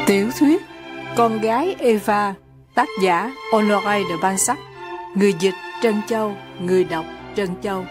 Tiểu thuyết Con gái Eva, tác giả Honoré de Balzac, người dịch Trân Châu, người đọc Trân Châu.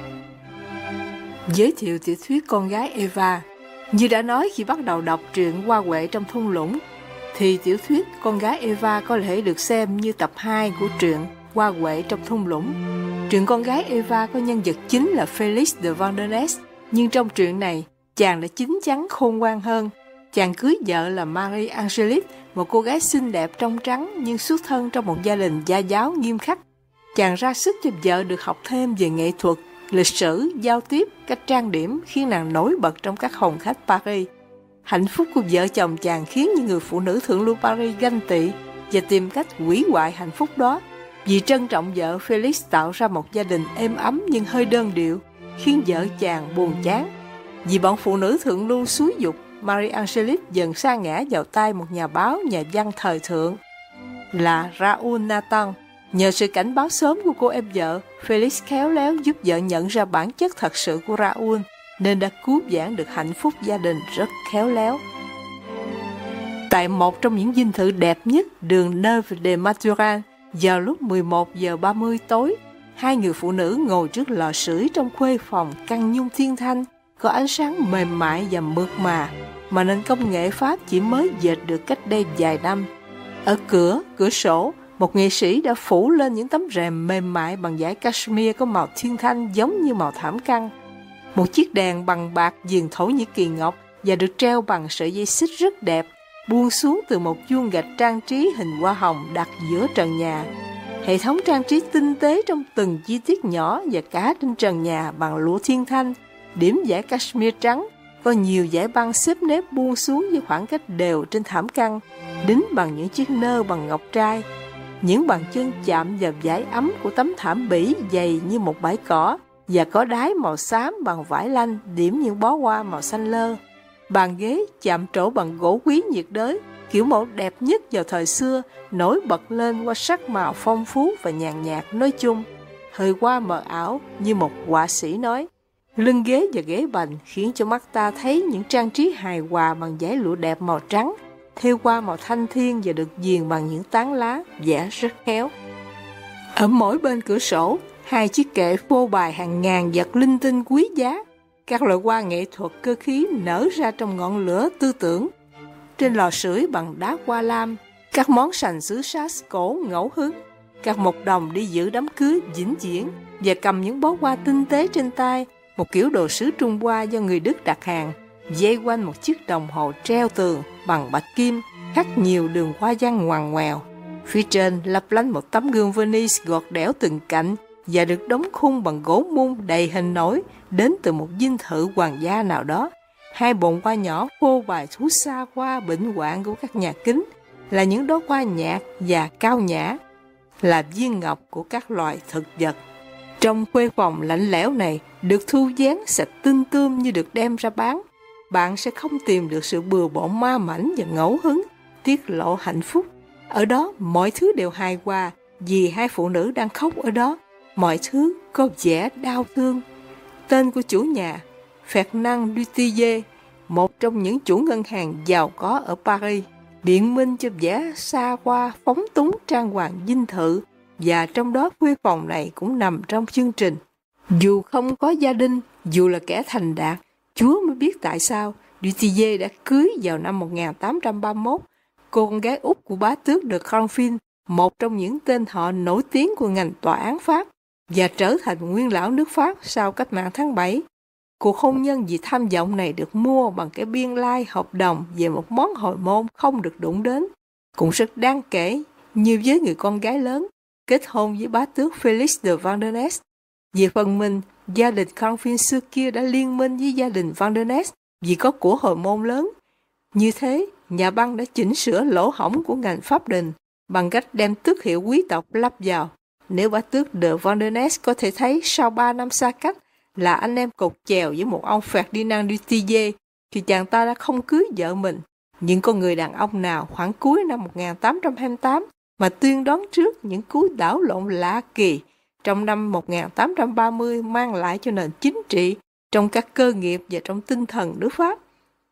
Giới thiệu tiểu thuyết Con gái Eva. Như đã nói khi bắt đầu đọc truyện Hoa Huệ trong thung lũng, thì tiểu thuyết Con gái Eva có thể được xem như tập 2 của truyện Hoa Huệ trong thung lũng. Truyện Con gái Eva có nhân vật chính là Felix de Vandenesse, nhưng trong truyện này, chàng đã chín chắn khôn ngoan hơn. Chàng cưới vợ là Marie Angélique, một cô gái xinh đẹp trong trắng nhưng xuất thân trong một gia đình gia giáo nghiêm khắc. Chàng ra sức cho vợ được học thêm về nghệ thuật, lịch sử, giao tiếp, cách trang điểm khiến nàng nổi bật trong các phòng khách Paris. Hạnh phúc của vợ chồng chàng khiến những người phụ nữ thượng lưu Paris ganh tị và tìm cách hủy hoại hạnh phúc đó. Vì trân trọng vợ, Felix tạo ra một gia đình êm ấm nhưng hơi đơn điệu, khiến vợ chàng buồn chán. Vì bọn phụ nữ thượng lưu xúi dục, Marie Angélique dần sa ngã vào tay một nhà báo, nhà văn thời thượng là Raoul Nathan. Nhờ sự cảnh báo sớm của cô em vợ, Felix khéo léo giúp vợ nhận ra bản chất thật sự của Raoul, nên đã cứu vãn được hạnh phúc gia đình rất khéo léo. Tại một trong những dinh thự đẹp nhất đường Neuve de Maturin, vào lúc 11 giờ 30 tối, hai người phụ nữ ngồi trước lò sưởi trong khuê phòng căn nhung thiên thanh, có ánh sáng mềm mại và mượt mà nền công nghệ Pháp chỉ mới dệt được cách đây vài năm. Ở cửa sổ, một nghệ sĩ đã phủ lên những tấm rèm mềm mại bằng vải cashmere có màu thiên thanh giống như màu thảm căng. Một chiếc đèn bằng bạc viền Thổ Nhĩ Kỳ ngọc và được treo bằng sợi dây xích rất đẹp, buông xuống từ một chuông gạch trang trí hình hoa hồng đặt giữa trần nhà. Hệ thống trang trí tinh tế trong từng chi tiết nhỏ và cả trên trần nhà bằng lụa thiên thanh, điểm vải cashmere trắng, có nhiều dải băng xếp nếp buông xuống với khoảng cách đều trên thảm căng, đính bằng những chiếc nơ bằng ngọc trai. Những bàn chân chạm vào vải ấm của tấm thảm bỉ dày như một bãi cỏ và có đáy màu xám bằng vải lanh điểm những bó hoa màu xanh lơ. Bàn ghế chạm trổ bằng gỗ quý nhiệt đới, kiểu mẫu đẹp nhất vào thời xưa, nổi bật lên qua sắc màu phong phú và nhàn nhạt nói chung, hơi qua mờ ảo như một họa sĩ nói. Lưng ghế và ghế bành khiến cho mắt ta thấy những trang trí hài hòa bằng dải lụa đẹp màu trắng, thêu qua màu thanh thiên và được viền bằng những tán lá vẽ rất khéo. Ở mỗi bên cửa sổ, hai chiếc kệ phô bày hàng ngàn vật linh tinh quý giá, các loại hoa nghệ thuật cơ khí nở ra trong ngọn lửa tư tưởng. Trên lò sưởi bằng đá hoa lam, các món sành sứ sát cổ ngẫu hứng, các mộc đồng đi giữ đám cưới vĩnh viễn và cầm những bó hoa tinh tế trên tay, một kiểu đồ sứ Trung Hoa do người Đức đặt hàng, dây quanh một chiếc đồng hồ treo tường bằng bạch kim, khắc nhiều đường hoa văn ngoằn ngoèo. Phía trên lấp lánh một tấm gương Venice gọt đẽo từng cạnh và được đóng khung bằng gỗ mun đầy hình nổi đến từ một dinh thự hoàng gia nào đó. Hai bồn hoa nhỏ phô bày thú xa hoa bệnh hoạn của các nhà kính là những đóa hoa nhạt và cao nhã, là viên ngọc của các loài thực vật. Trong khuê phòng lạnh lẽo này, được thu dáng sạch tinh tươm như được đem ra bán, bạn sẽ không tìm được sự bừa bộn ma mãnh và ngẫu hứng, tiết lộ hạnh phúc. Ở đó mọi thứ đều hài hòa, vì hai phụ nữ đang khóc ở đó, mọi thứ có vẻ đau thương. Tên của chủ nhà, Fernand Dutillé, một trong những chủ ngân hàng giàu có ở Paris, biện minh cho vẻ xa hoa phóng túng trang hoàng dinh thự, và trong đó khuê phòng này cũng nằm trong chương trình. Dù không có gia đình, dù là kẻ thành đạt, Chúa mới biết tại sao Dutillé đã cưới vào năm 1831 cô con gái út của bá tước de Cranfield, một trong những tên họ nổi tiếng của ngành tòa án Pháp, và trở thành nguyên lão nước Pháp sau cách mạng tháng 7. Cuộc hôn nhân vì tham vọng này được mua bằng cái biên lai hợp đồng về một món hồi môn không được đụng đến, cũng rất đáng kể như với người con gái lớn kết hôn với bá tước Felix de Vandenesse. Về phần mình, gia đình Cranfield xưa kia đã liên minh với gia đình Vandenesse vì có của hồi môn lớn. Như thế, nhà băng đã chỉnh sửa lỗ hổng của ngành pháp đình bằng cách đem tước hiệu quý tộc lắp vào. Nếu bá tước de Vandenesse có thể thấy sau 3 năm xa cách là anh em cột chèo với một ông Ferdinand Dutillé, thì chàng ta đã không cưới vợ mình. Nhưng con người đàn ông nào khoảng cuối năm 1828 mà tuyên đoán trước những cú đảo lộn lạ kỳ trong năm 1830 mang lại cho nền chính trị trong các cơ nghiệp và trong tinh thần nước Pháp.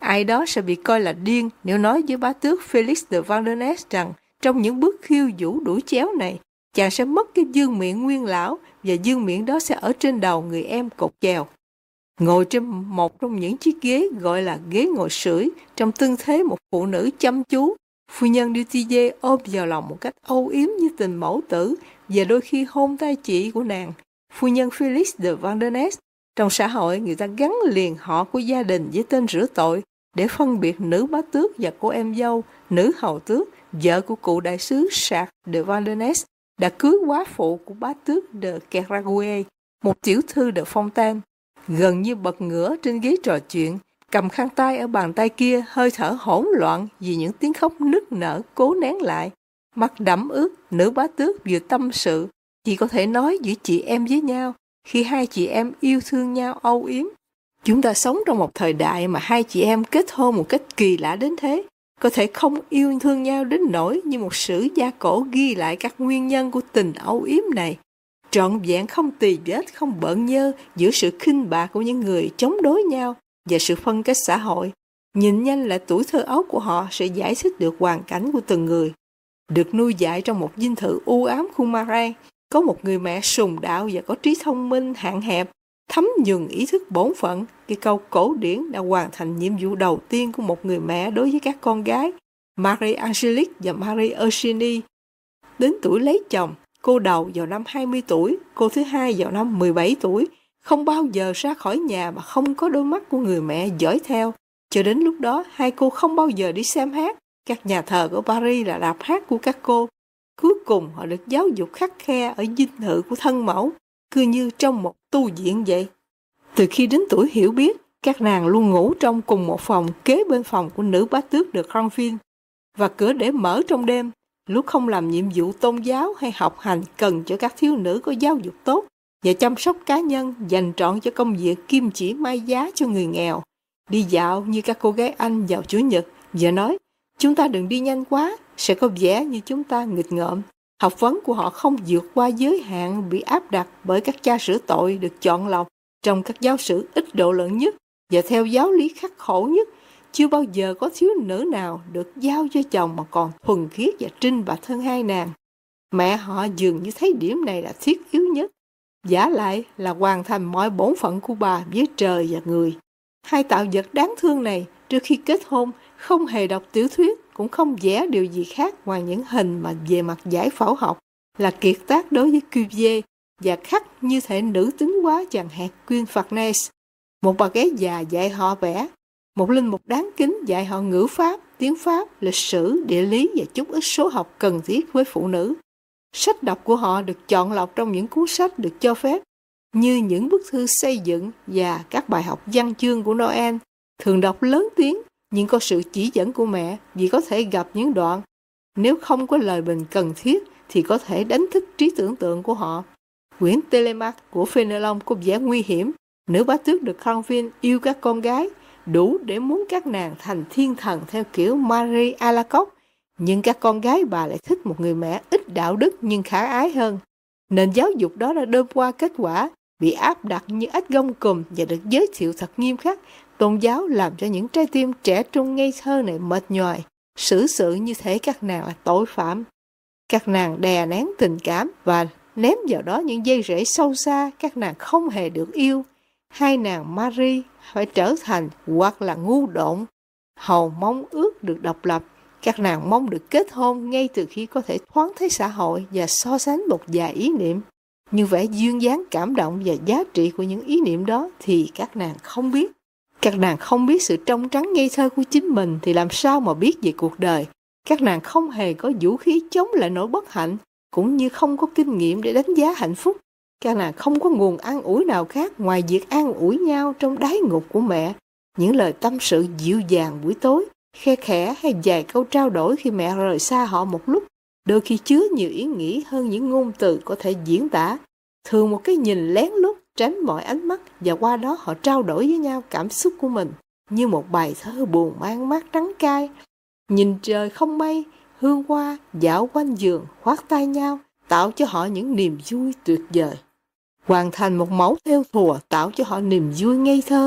Ai đó sẽ bị coi là điên nếu nói với bá tước Felix de Vandenesse rằng trong những bước khiêu vũ đuổi chéo này, chàng sẽ mất cái dương miệng nguyên lão và dương miệng đó sẽ ở trên đầu người em cột chèo. Ngồi trên một trong những chiếc ghế gọi là ghế ngồi sưởi, trong tư thế một phụ nữ chăm chú, phu nhân Dutillé ôm vào lòng một cách âu yếm như tình mẫu tử và đôi khi hôn tay chị của nàng, phu nhân Felix de Vandenesse. Trong xã hội, người ta gắn liền họ của gia đình với tên rửa tội để phân biệt nữ bá tước và cô em dâu, nữ hầu tước, vợ của cụ đại sứ Charles de Vandenesse, đã cưới quá phụ của bá tước de Kerraguet, một tiểu thư de Fontaine. Gần như bật ngửa trên ghế trò chuyện, cầm khăn tay ở bàn tay kia, hơi thở hỗn loạn vì những tiếng khóc nức nở cố nén lại. Mắt đẫm ướt, nữ bá tước vừa tâm sự, chỉ có thể nói giữa chị em với nhau, khi hai chị em yêu thương nhau âu yếm. Chúng ta sống trong một thời đại mà hai chị em kết hôn một cách kỳ lạ đến thế, có thể không yêu thương nhau đến nỗi như một sử gia cổ ghi lại các nguyên nhân của tình âu yếm này. Trọn vẹn không tì vết, không bợn nhơ giữa sự khinh bạc của những người chống đối nhau và sự phân cách xã hội. Nhìn nhanh lại tuổi thơ ấu của họ sẽ giải thích được hoàn cảnh của từng người. Được nuôi dạy trong một dinh thự u ám khu Marais, có một người mẹ sùng đạo và có trí thông minh hạn hẹp, thấm nhuần ý thức bổn phận. Cái câu cổ điển đã hoàn thành nhiệm vụ đầu tiên của một người mẹ đối với các con gái, Marie Angélique và Marie Eugénie. Đến tuổi lấy chồng, cô đầu vào năm 20 tuổi, cô thứ hai vào năm 17 tuổi, không bao giờ ra khỏi nhà mà không có đôi mắt của người mẹ dõi theo. Cho đến lúc đó, hai cô không bao giờ đi xem hát. Các nhà thờ của Paris là đạp hát của các cô. Cuối cùng họ được giáo dục khắt khe ở dinh thự của thân mẫu, cứ như trong một tu viện vậy. Từ khi đến tuổi hiểu biết, các nàng luôn ngủ trong cùng một phòng kế bên phòng của nữ bá tước de Granville, và cửa để mở trong đêm. Lúc không làm nhiệm vụ tôn giáo hay học hành cần cho các thiếu nữ có giáo dục tốt và chăm sóc cá nhân, dành trọn cho công việc kim chỉ may giá cho người nghèo. Đi dạo như các cô gái Anh vào Chủ nhật và nói, chúng ta đừng đi nhanh quá, sẽ có vẻ như chúng ta nghịch ngợm. Học vấn của họ không vượt qua giới hạn bị áp đặt bởi các cha rửa tội được chọn lọc trong các giáo sử ít độ lượng nhất và theo giáo lý khắc khổ nhất. Chưa bao giờ có thiếu nữ nào được giao cho chồng mà còn thuần khiết và trinh bạch hơn hai nàng. Mẹ họ dường như thấy điểm này là thiết yếu nhất, vả lại là hoàn thành mọi bổn phận của bà với trời và người. Hai tạo vật đáng thương này trước khi kết hôn không hề đọc tiểu thuyết, cũng không vẽ điều gì khác ngoài những hình mà về mặt giải phẫu học là kiệt tác đối với Cuvier và khắc như thể nữ tính quá chàng Hercule Farnèse. Một bà gái già dạy họ vẽ, một linh mục đáng kính dạy họ ngữ pháp, tiếng Pháp, lịch sử, địa lý và chút ít số học cần thiết với phụ nữ. Sách đọc của họ được chọn lọc trong những cuốn sách được cho phép, như những bức thư xây dựng và các bài học văn chương của Noel, thường đọc lớn tiếng nhưng có sự chỉ dẫn của mẹ vì có thể gặp những đoạn. Nếu không có lời bình cần thiết thì có thể đánh thức trí tưởng tượng của họ. Quyển Télémaque của Fénelon có vẻ nguy hiểm. Nữ bá tước de Granville yêu các con gái đủ để muốn các nàng thành thiên thần theo kiểu Marie Alacoque, nhưng các con gái bà lại thích một người mẹ ít đạo đức nhưng khả ái hơn. Nền giáo dục đó đã đơm qua kết quả bị áp đặt như ếch gông cùm và được giới thiệu thật nghiêm khắc. Tôn giáo làm cho những trái tim trẻ trung ngây thơ này mệt nhoài, xử sự như thể các nàng là tội phạm. Các nàng đè nén tình cảm và ném vào đó những dây rễ sâu xa. Các nàng không hề được yêu. Hai nàng Marie phải trở thành hoặc là ngu độn, hầu mong ước được độc lập. Các nàng mong được kết hôn ngay từ khi có thể thoáng thấy xã hội và so sánh một vài ý niệm. Nhưng vẻ duyên dáng cảm động và giá trị của những ý niệm đó thì các nàng không biết. Các nàng không biết sự trong trắng ngây thơ của chính mình thì làm sao mà biết về cuộc đời. Các nàng không hề có vũ khí chống lại nỗi bất hạnh, cũng như không có kinh nghiệm để đánh giá hạnh phúc. Các nàng không có nguồn an ủi nào khác ngoài việc an ủi nhau trong đáy ngục của mẹ. Những lời tâm sự dịu dàng buổi tối, khe khẽ hay vài câu trao đổi khi mẹ rời xa họ một lúc, đôi khi chứa nhiều ý nghĩ hơn những ngôn từ có thể diễn tả. Thường một cái nhìn lén lút tránh mọi ánh mắt, và qua đó họ trao đổi với nhau cảm xúc của mình như một bài thơ buồn mang mát đắng cay. Nhìn trời không mây, hương hoa dạo quanh giường khoác tay nhau, tạo cho họ những niềm vui tuyệt vời. Hoàn thành một mẫu thêu thùa tạo cho họ niềm vui ngây thơ.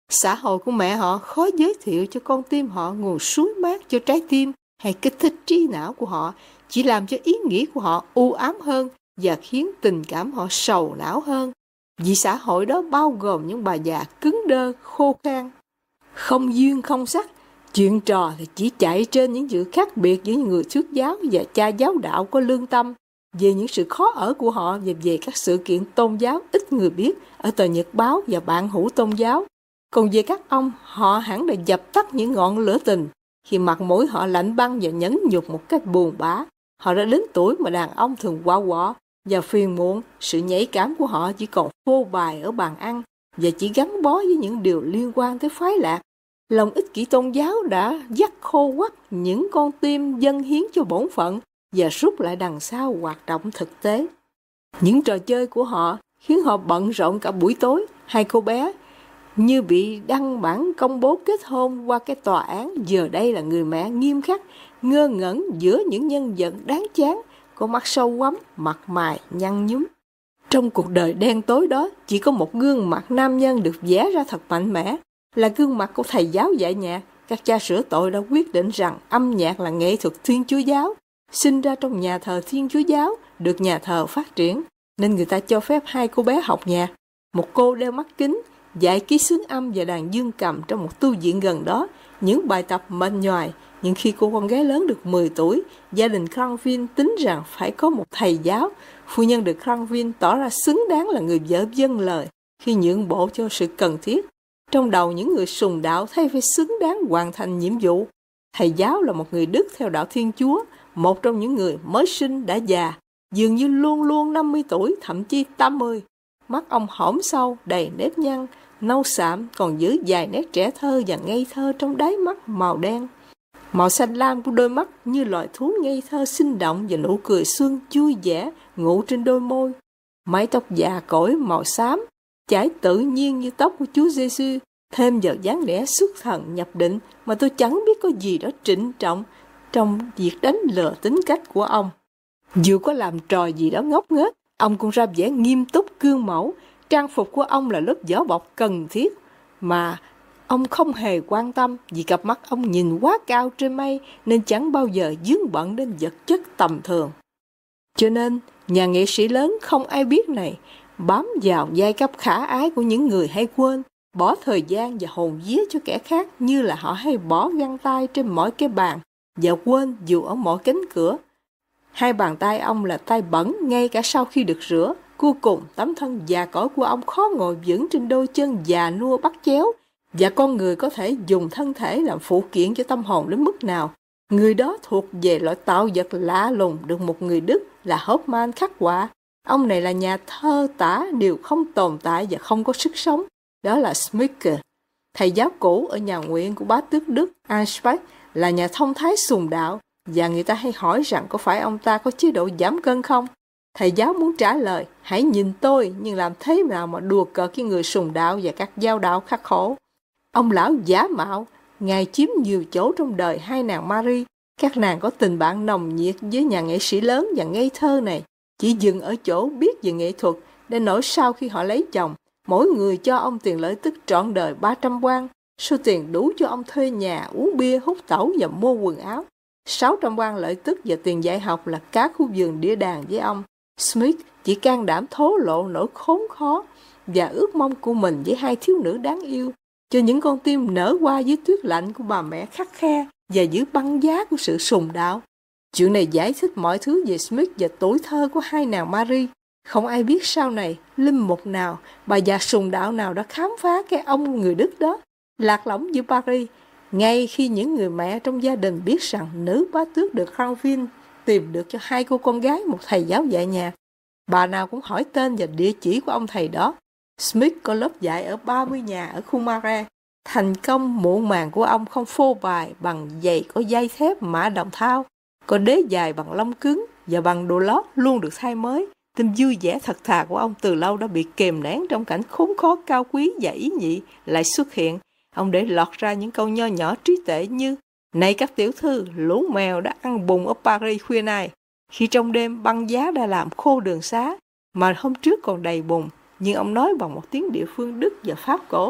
Xã hội của mẹ họ khó giới thiệu cho con tim họ nguồn suối mát cho trái tim hay kích thích trí não của họ, chỉ làm cho ý nghĩ của họ u ám hơn và khiến tình cảm họ sầu não hơn. Vì xã hội đó bao gồm những bà già cứng đơ, khô khan, không duyên không sắc. Chuyện trò thì chỉ chạy trên những sự khác biệt giữa những người thuyết giáo và cha giáo đạo có lương tâm, về những sự khó ở của họ và về các sự kiện tôn giáo ít người biết ở tờ nhật báo và bạn hữu tôn giáo. Còn về các ông, họ hẳn đã dập tắt những ngọn lửa tình. Khi mặt mũi họ lạnh băng và nhẫn nhục một cách buồn bã, họ đã đến tuổi mà đàn ông thường quạ và phiền muộn. Sự nhạy cảm của họ chỉ còn phô bày ở bàn ăn và chỉ gắn bó với những điều liên quan tới phái lạc. Lòng ích kỷ tôn giáo đã dắt khô quắt những con tim dâng hiến cho bổn phận và rút lại đằng sau hoạt động thực tế. Những trò chơi của họ khiến họ bận rộn cả buổi tối. Hai cô bé như bị đăng bản công bố kết hôn qua cái tòa án, giờ đây là người mẹ nghiêm khắc, ngơ ngẩn giữa những nhân vật đáng chán, có mắt sâu quắm, mặt mày nhăn nhúm. Trong cuộc đời đen tối đó, chỉ có một gương mặt nam nhân được vẽ ra thật mạnh mẽ, là gương mặt của thầy giáo dạy nhạc. Các cha sửa tội đã quyết định rằng âm nhạc là nghệ thuật Thiên Chúa giáo, sinh ra trong nhà thờ Thiên Chúa giáo, được nhà thờ phát triển, nên người ta cho phép hai cô bé học nhạc. Một cô đeo mắt kính, dạy ký xướng âm và đàn dương cầm trong một tu viện gần đó, những bài tập mệt nhoài. Nhưng khi cô con gái lớn được 10 tuổi, gia đình Cranville tính rằng phải có một thầy giáo. Phu nhân de Cranville tỏ ra xứng đáng là người vợ vâng lời khi nhượng bộ cho sự cần thiết. Trong đầu những người sùng đạo thấy phải xứng đáng hoàn thành nhiệm vụ. Thầy giáo là một người Đức theo đạo Thiên Chúa, một trong những người mới sinh đã già, dường như luôn luôn 50 tuổi, thậm chí 80. Mắt ông hõm sâu, đầy nếp nhăn, nâu xám, còn giữ vài nét trẻ thơ và ngây thơ trong đáy mắt màu đen. Màu xanh lam của đôi mắt như loài thú ngây thơ sinh động và nụ cười xuân vui vẻ ngụ trên đôi môi. Mái tóc già cỗi màu xám, chải tự nhiên như tóc của Chúa Giêsu, thêm vào dáng vẻ xuất thần nhập định mà tôi chẳng biết có gì đó trịnh trọng trong việc đánh lừa tính cách của ông. Dù có làm trò gì đó ngốc nghếch, ông cũng ra vẻ nghiêm túc gương mẫu. Trang phục của ông là lớp vỏ bọc cần thiết mà ông không hề quan tâm, vì cặp mắt ông nhìn quá cao trên mây nên chẳng bao giờ dướng bận đến vật chất tầm thường. Cho nên, nhà nghệ sĩ lớn không ai biết này bám vào giai cấp khả ái của những người hay quên, bỏ thời gian và hồn vía cho kẻ khác như là họ hay bỏ găng tay trên mỗi cái bàn và quên dù ở mỗi cánh cửa. Hai bàn tay ông là tay bẩn ngay cả sau khi được rửa. Cuối cùng, tấm thân già cỗi của ông khó ngồi vững trên đôi chân già nua bắt chéo, và con người có thể dùng thân thể làm phụ kiện cho tâm hồn đến mức nào. Người đó thuộc về loại tạo vật lạ lùng được một người Đức là Hoffmann khắc họa. Ông này là nhà thơ tả điều không tồn tại và không có sức sống. Đó là Schmücke. Thầy giáo cũ ở nhà nguyện của bá tước Đức Ansbach là nhà thông thái sùng đạo, và người ta hay hỏi rằng có phải ông ta có chế độ giảm cân không? Thầy giáo muốn trả lời, hãy nhìn tôi, nhưng làm thế nào mà đùa cợt với người sùng đạo và các giáo đạo khắc khổ. Ông lão giả mạo, Ngài chiếm nhiều chỗ trong đời hai nàng Marie. Các nàng có tình bạn nồng nhiệt với nhà nghệ sĩ lớn và ngây thơ này, chỉ dừng ở chỗ biết về nghệ thuật, đến nỗi sau khi họ lấy chồng, mỗi người cho ông tiền lợi tức trọn đời 300 quan, số tiền đủ cho ông thuê nhà, uống bia, hút tẩu và mua quần áo. 600 quan lợi tức và tiền dạy học là cá khu vườn đĩa đàn với ông. Smith chỉ can đảm thố lộ nỗi khốn khó và ước mong của mình với hai thiếu nữ đáng yêu, cho những con tim nở hoa dưới tuyết lạnh của bà mẹ khắt khe và dưới băng giá của sự sùng đạo. Chuyện này giải thích mọi thứ về Smith và tuổi thơ của hai nàng Marie. Không ai biết sau này, linh mục nào, bà già sùng đạo nào đã khám phá cái ông người Đức đó, lạc lõng giữa Paris. Ngay khi những người mẹ trong gia đình biết rằng nữ bá tước de Cranville tìm được cho hai cô con gái một thầy giáo dạy nhạc, bà nào cũng hỏi tên và địa chỉ của ông thầy đó. Smith có lớp dạy ở 30 nhà ở khu Marais. Thành công muộn màng của ông không phô bày bằng giày có dây thép mã đồng thau, có đế dài bằng lông cứng và bằng đồ lót luôn được thay mới. Tình vui vẻ thật thà của ông từ lâu đã bị kìm nén trong cảnh khốn khó cao quý và ý nhị lại xuất hiện. Ông để lọt ra những câu nho nhỏ trí tuệ như: này các tiểu thư, lũ mèo đã ăn bùn ở Paris khuya nay. Khi trong đêm băng giá đã làm khô đường xá, mà hôm trước còn đầy bùn. Nhưng ông nói bằng một tiếng địa phương Đức và Pháp cổ.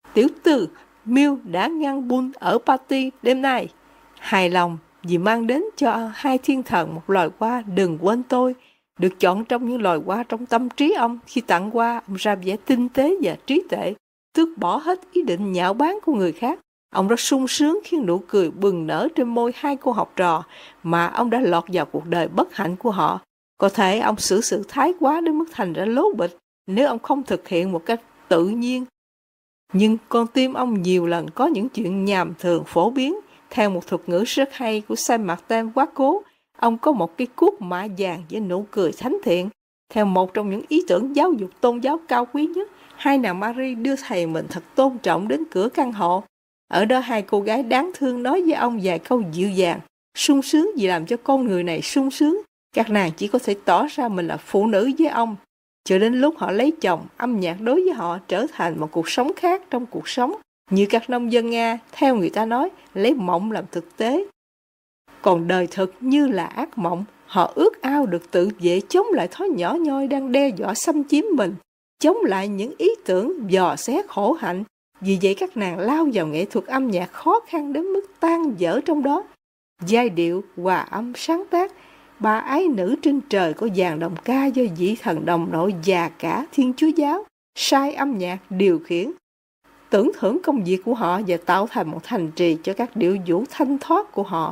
Tiểu tử Mill đã ngăn Bull ở party đêm nay. Hài lòng vì mang đến cho hai thiên thần một loài hoa đừng quên tôi, được chọn trong những loài hoa trong tâm trí ông. Khi tặng hoa, ông ra vẻ tinh tế và trí tuệ, tước bỏ hết ý định nhạo báng của người khác. Ông rất sung sướng khi nụ cười bừng nở trên môi hai cô học trò mà ông đã lọt vào cuộc đời bất hạnh của họ. Có thể ông xử sự thái quá đến mức thành ra lố bịch nếu ông không thực hiện một cách tự nhiên. Nhưng con tim ông nhiều lần có những chuyện nhàm thường phổ biến. Theo một thuật ngữ rất hay của Saint Martin quá cố, ông có một cái cuốc mạ vàng với nụ cười thánh thiện. Theo một trong những ý tưởng giáo dục tôn giáo cao quý nhất, hai nàng Marie đưa thầy mình thật tôn trọng đến cửa căn hộ. Ở đó hai cô gái đáng thương nói với ông vài câu dịu dàng, sung sướng vì làm cho con người này sung sướng. Các nàng chỉ có thể tỏ ra mình là phụ nữ với ông. Cho đến lúc họ lấy chồng, âm nhạc đối với họ trở thành một cuộc sống khác trong cuộc sống. Như các nông dân Nga, theo người ta nói, lấy mộng làm thực tế. Còn đời thực như là ác mộng, họ ước ao được tự vệ chống lại thói nhỏ nhoi đang đe dọa xâm chiếm mình, chống lại những ý tưởng dò xét khổ hạnh. Vì vậy các nàng lao vào nghệ thuật âm nhạc khó khăn đến mức tan vỡ trong đó. Giai điệu, hòa âm, sáng tác, ba ái nữ trên trời có dàn đồng ca do vị thần đồng nội già cả Thiên Chúa Giáo, sai âm nhạc điều khiển, tưởng thưởng công việc của họ và tạo thành một thành trì cho các điệu vũ thanh thoát của họ.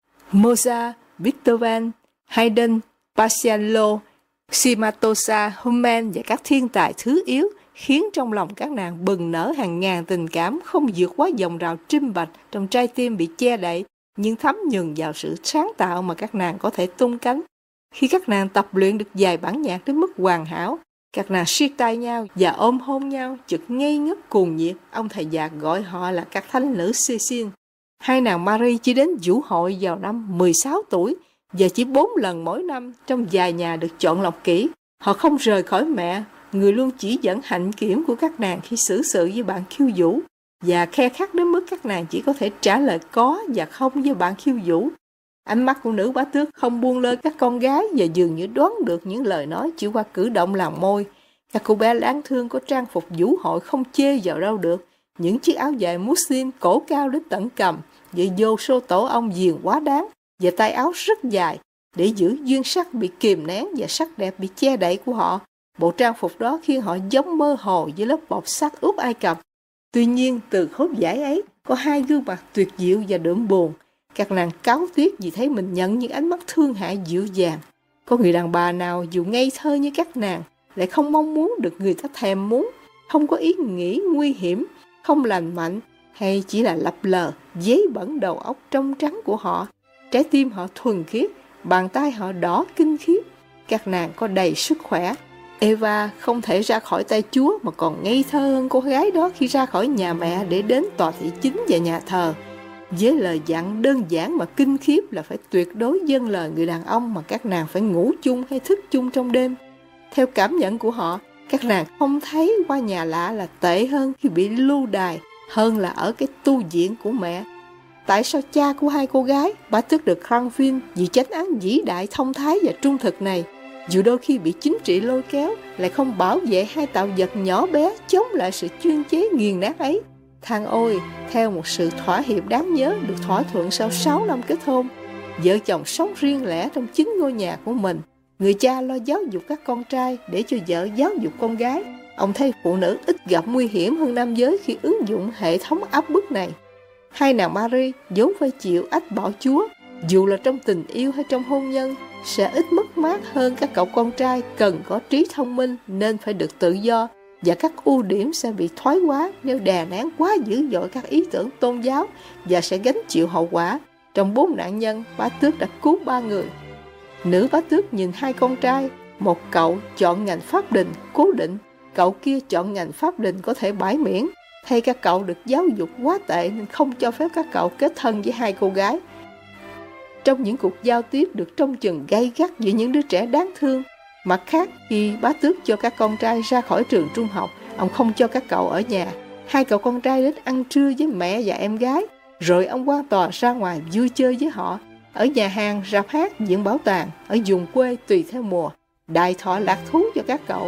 Mozart, Beethoven, Haydn, Paisiello, Cimatosa, Hummel và các thiên tài thứ yếu khiến trong lòng các nàng bừng nở hàng ngàn tình cảm không vượt quá dòng rào trinh bạch trong trái tim bị che đậy, nhưng thấm nhuần vào sự sáng tạo mà các nàng có thể tung cánh. Khi các nàng tập luyện được vài bản nhạc đến mức hoàn hảo, các nàng siết tay nhau và ôm hôn nhau chực ngây ngất cuồng nhiệt. Ông thầy già gọi họ là các thánh nữ Cécile. Hai nàng Marie chỉ đến vũ hội vào năm 16 tuổi và chỉ 4 lần mỗi năm trong vài nhà được chọn lọc kỹ. Họ không rời khỏi mẹ, người luôn chỉ dẫn hạnh kiểm của các nàng khi xử sự với bạn khiêu vũ, và khe khắt đến mức các nàng chỉ có thể trả lời có và không với bạn khiêu vũ. Ánh mắt của nữ bá tước không buông lơi các con gái và dường như đoán được những lời nói chỉ qua cử động làm môi. Các cô bé đáng thương có trang phục vũ hội không chê vào đâu được. Những chiếc áo dài muslin cổ cao đến tận cằm, với vô số tổ ong viền quá đáng, và tay áo rất dài để giữ duyên sắc bị kìm nén và sắc đẹp bị che đậy của họ. Bộ trang phục đó khiến họ giống mơ hồ với lớp bọc sắt úp Ai Cập. Tuy nhiên, từ khối vải ấy có hai gương mặt tuyệt diệu và đượm buồn. Các nàng cáu tiếc vì thấy mình nhận những ánh mắt thương hại dịu dàng. Có người đàn bà nào dù ngây thơ như các nàng lại không mong muốn được người ta thèm muốn, không có ý nghĩ nguy hiểm, không lành mạnh, hay chỉ là lập lờ, dấy bẩn đầu óc trong trắng của họ. Trái tim họ thuần khiết, bàn tay họ đỏ kinh khiết. Các nàng có đầy sức khỏe. Eva không thể ra khỏi tay Chúa mà còn ngây thơ hơn cô gái đó khi ra khỏi nhà mẹ để đến tòa thị chính và nhà thờ. Với lời dặn đơn giản mà kinh khiếp là phải tuyệt đối vâng lời người đàn ông mà các nàng phải ngủ chung hay thức chung trong đêm. Theo cảm nhận của họ, các nàng không thấy qua nhà lạ là tệ hơn khi bị lưu đày hơn là ở cái tu viện của mẹ. Tại sao cha của hai cô gái, bá tước de Granville, vì chánh án vĩ đại thông thái và trung thực này, dù đôi khi bị chính trị lôi kéo, lại không bảo vệ hai tạo vật nhỏ bé chống lại sự chuyên chế nghiền nát ấy? Thằng ôi, theo một sự thỏa hiệp đáng nhớ được thỏa thuận sau 6 năm kết hôn, vợ chồng sống riêng lẻ trong chính ngôi nhà của mình. Người cha lo giáo dục các con trai để cho vợ giáo dục con gái. Ông thấy phụ nữ ít gặp nguy hiểm hơn nam giới khi ứng dụng hệ thống áp bức này. Hai nàng Marie vốn phải chịu ách bỏ Chúa, dù là trong tình yêu hay trong hôn nhân, sẽ ít mất mát hơn các cậu con trai cần có trí thông minh nên phải được tự do, và các ưu điểm sẽ bị thoái hóa nếu đè nén quá dữ dội các ý tưởng tôn giáo và sẽ gánh chịu hậu quả. Trong 4 nạn nhân, bá tước đã cứu 3 người. Nữ bá tước nhìn hai con trai, một cậu chọn ngành pháp đình cố định, cậu kia chọn ngành pháp đình có thể bãi miễn. Thay các cậu được giáo dục quá tệ nên không cho phép các cậu kết thân với hai cô gái. Trong những cuộc giao tiếp được trông chừng gay gắt giữa những đứa trẻ đáng thương. Mặt khác, khi bá tước cho các con trai ra khỏi trường trung học, ông không cho các cậu ở nhà. Hai cậu con trai đến ăn trưa với mẹ và em gái, rồi ông quan tòa ra ngoài vui chơi với họ. Ở nhà hàng, rạp hát, viện bảo tàng, ở vùng quê tùy theo mùa, đại thọ lạc thú cho các cậu.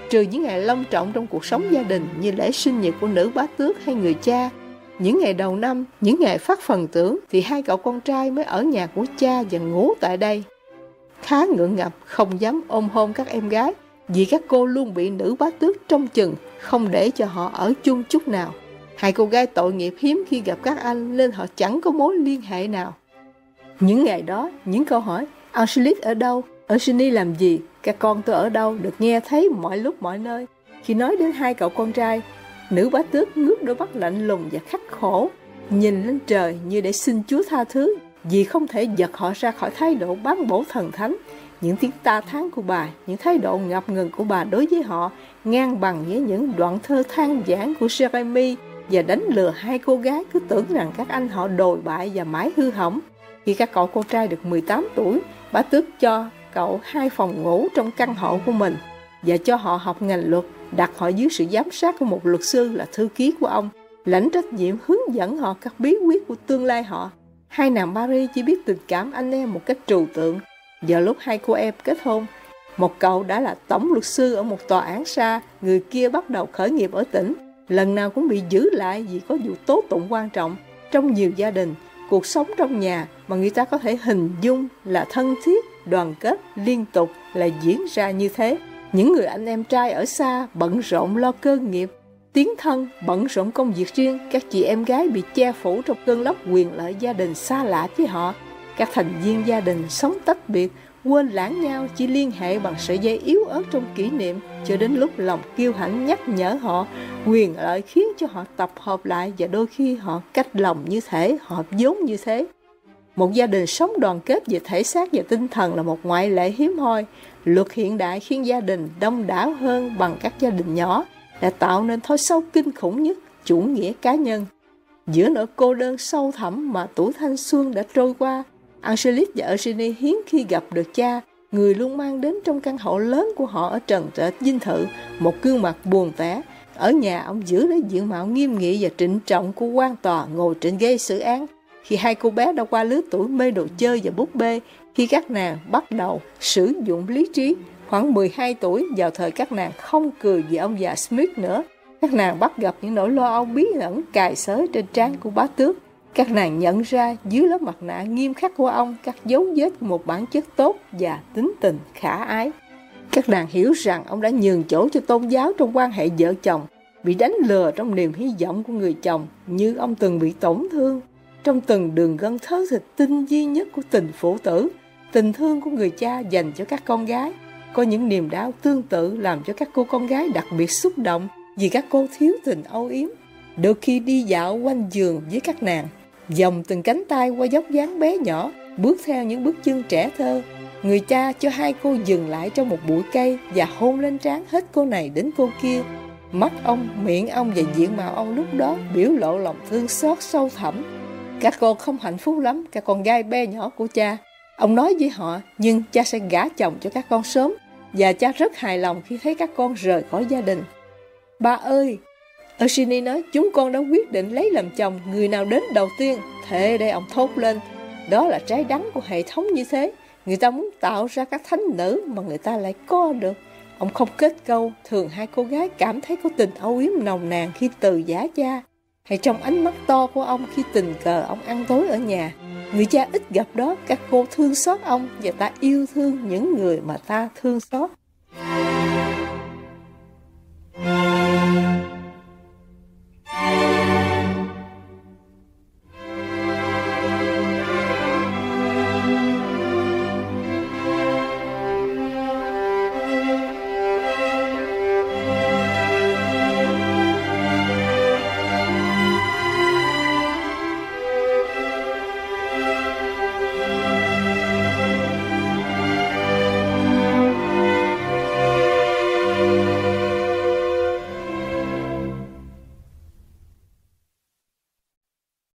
trừ những ngày long trọng trong cuộc sống gia đình như lễ sinh nhật của nữ bá tước hay người cha. Những ngày đầu năm, những ngày phát phần thưởng thì hai cậu con trai mới ở nhà của cha và ngủ tại đây. Khá ngượng ngập, không dám ôm hôn các em gái, vì các cô luôn bị nữ bá tước trông chừng, không để cho họ ở chung chút nào. Hai cô gái tội nghiệp hiếm khi gặp các anh nên họ chẳng có mối liên hệ nào. Những ngày đó, những câu hỏi Angelique ở đâu, Eugenie làm gì, các con tôi ở đâu được nghe thấy mọi lúc mọi nơi. Khi nói đến hai cậu con trai, nữ bá tước ngước đôi mắt lạnh lùng và khắc khổ, nhìn lên trời như để xin Chúa tha thứ, vì không thể giật họ ra khỏi thái độ bán bổ thần thánh. Những tiếng ta thán của bà, những thái độ ngập ngừng của bà đối với họ, ngang bằng với những đoạn thơ than vãn của Jeremy và đánh lừa hai cô gái cứ tưởng rằng các anh họ đồi bại và mãi hư hỏng. Khi các cậu con trai được 18 tuổi, bá tước cho cậu 2 phòng ngủ trong căn hộ của mình và cho họ học ngành luật, đặt họ dưới sự giám sát của một luật sư là thư ký của ông, lãnh trách nhiệm hướng dẫn họ các bí quyết của tương lai họ. Hai nàng Marie chỉ biết tình cảm anh em một cách trừu tượng. Giờ lúc hai cô em kết hôn, một cậu đã là tổng luật sư ở một tòa án xa, người kia bắt đầu khởi nghiệp ở tỉnh, lần nào cũng bị giữ lại vì có vụ tố tụng quan trọng. Trong nhiều gia đình, cuộc sống trong nhà mà người ta có thể hình dung là thân thiết, đoàn kết, liên tục là diễn ra như thế. Những người anh em trai ở xa bận rộn lo cơ nghiệp, tiến thân bận rộn công việc riêng, các chị em gái bị che phủ trong cơn lốc quyền lợi gia đình xa lạ với họ. Các thành viên gia đình sống tách biệt, quên lãng nhau, chỉ liên hệ bằng sợi dây yếu ớt trong kỷ niệm, cho đến lúc lòng kiêu hãnh nhắc nhở họ, quyền lợi khiến cho họ tập hợp lại, và đôi khi họ cách lòng như thể, họ vốn như thế. Một gia đình sống đoàn kết về thể xác và tinh thần là một ngoại lệ hiếm hoi. Luật hiện đại khiến gia đình đông đảo hơn bằng các gia đình nhỏ, đã tạo nên thói xấu kinh khủng nhất, chủ nghĩa cá nhân. Giữa nỗi cô đơn sâu thẳm mà tuổi thanh xuân đã trôi qua, Angelique và Eugenie hiếm khi gặp được cha, người luôn mang đến trong căn hộ lớn của họ ở trần trệt dinh thự một gương mặt buồn tẻ. Ở nhà, ông giữ lấy diện mạo nghiêm nghị và trịnh trọng của quan tòa ngồi trên ghế xử án. Khi hai cô bé đã qua lứa tuổi mê đồ chơi và búp bê, khi các nàng bắt đầu sử dụng lý trí, khoảng 12 tuổi, vào thời các nàng không cười vì ông già Smith nữa, các nàng bắt gặp những nỗi lo âu bí ẩn cài xới trên trán của bá tước. Các nàng nhận ra dưới lớp mặt nạ nghiêm khắc của ông các dấu vết của một bản chất tốt và tính tình khả ái. Các nàng hiểu rằng ông đã nhường chỗ cho tôn giáo trong quan hệ vợ chồng, bị đánh lừa trong niềm hy vọng của người chồng, như ông từng bị tổn thương trong từng đường gân thớ thịt tinh vi nhất của tình phụ tử. Tình thương của người cha dành cho các con gái có những niềm đau tương tự, làm cho các cô con gái đặc biệt xúc động vì các cô thiếu tình âu yếm. Đôi khi đi dạo quanh giường với các nàng, vòng từng cánh tay qua dốc dáng bé nhỏ, bước theo những bước chân trẻ thơ, người cha cho hai cô dừng lại trong một bụi cây và hôn lên trán hết cô này đến cô kia. Mắt ông, miệng ông và diện mạo ông lúc đó biểu lộ lòng thương xót sâu thẳm. Các cô không hạnh phúc lắm, các con gái bé nhỏ của cha. Ông nói với họ, nhưng cha sẽ gả chồng cho các con sớm, và cha rất hài lòng khi thấy các con rời khỏi gia đình. Ba ơi, Eugenie nói, chúng con đã quyết định lấy làm chồng người nào đến đầu tiên. Thế đây ông thốt lên, đó là trái đắng của hệ thống như thế. Người ta muốn tạo ra các thánh nữ mà người ta lại có được. Ông không kết câu, thường hai cô gái cảm thấy có tình âu yếm nồng nàn khi từ giả cha, hay trong ánh mắt to của ông khi tình cờ ông ăn tối ở nhà. Người cha ít gặp đó, các cô thương xót ông và ta yêu thương những người mà ta thương xót.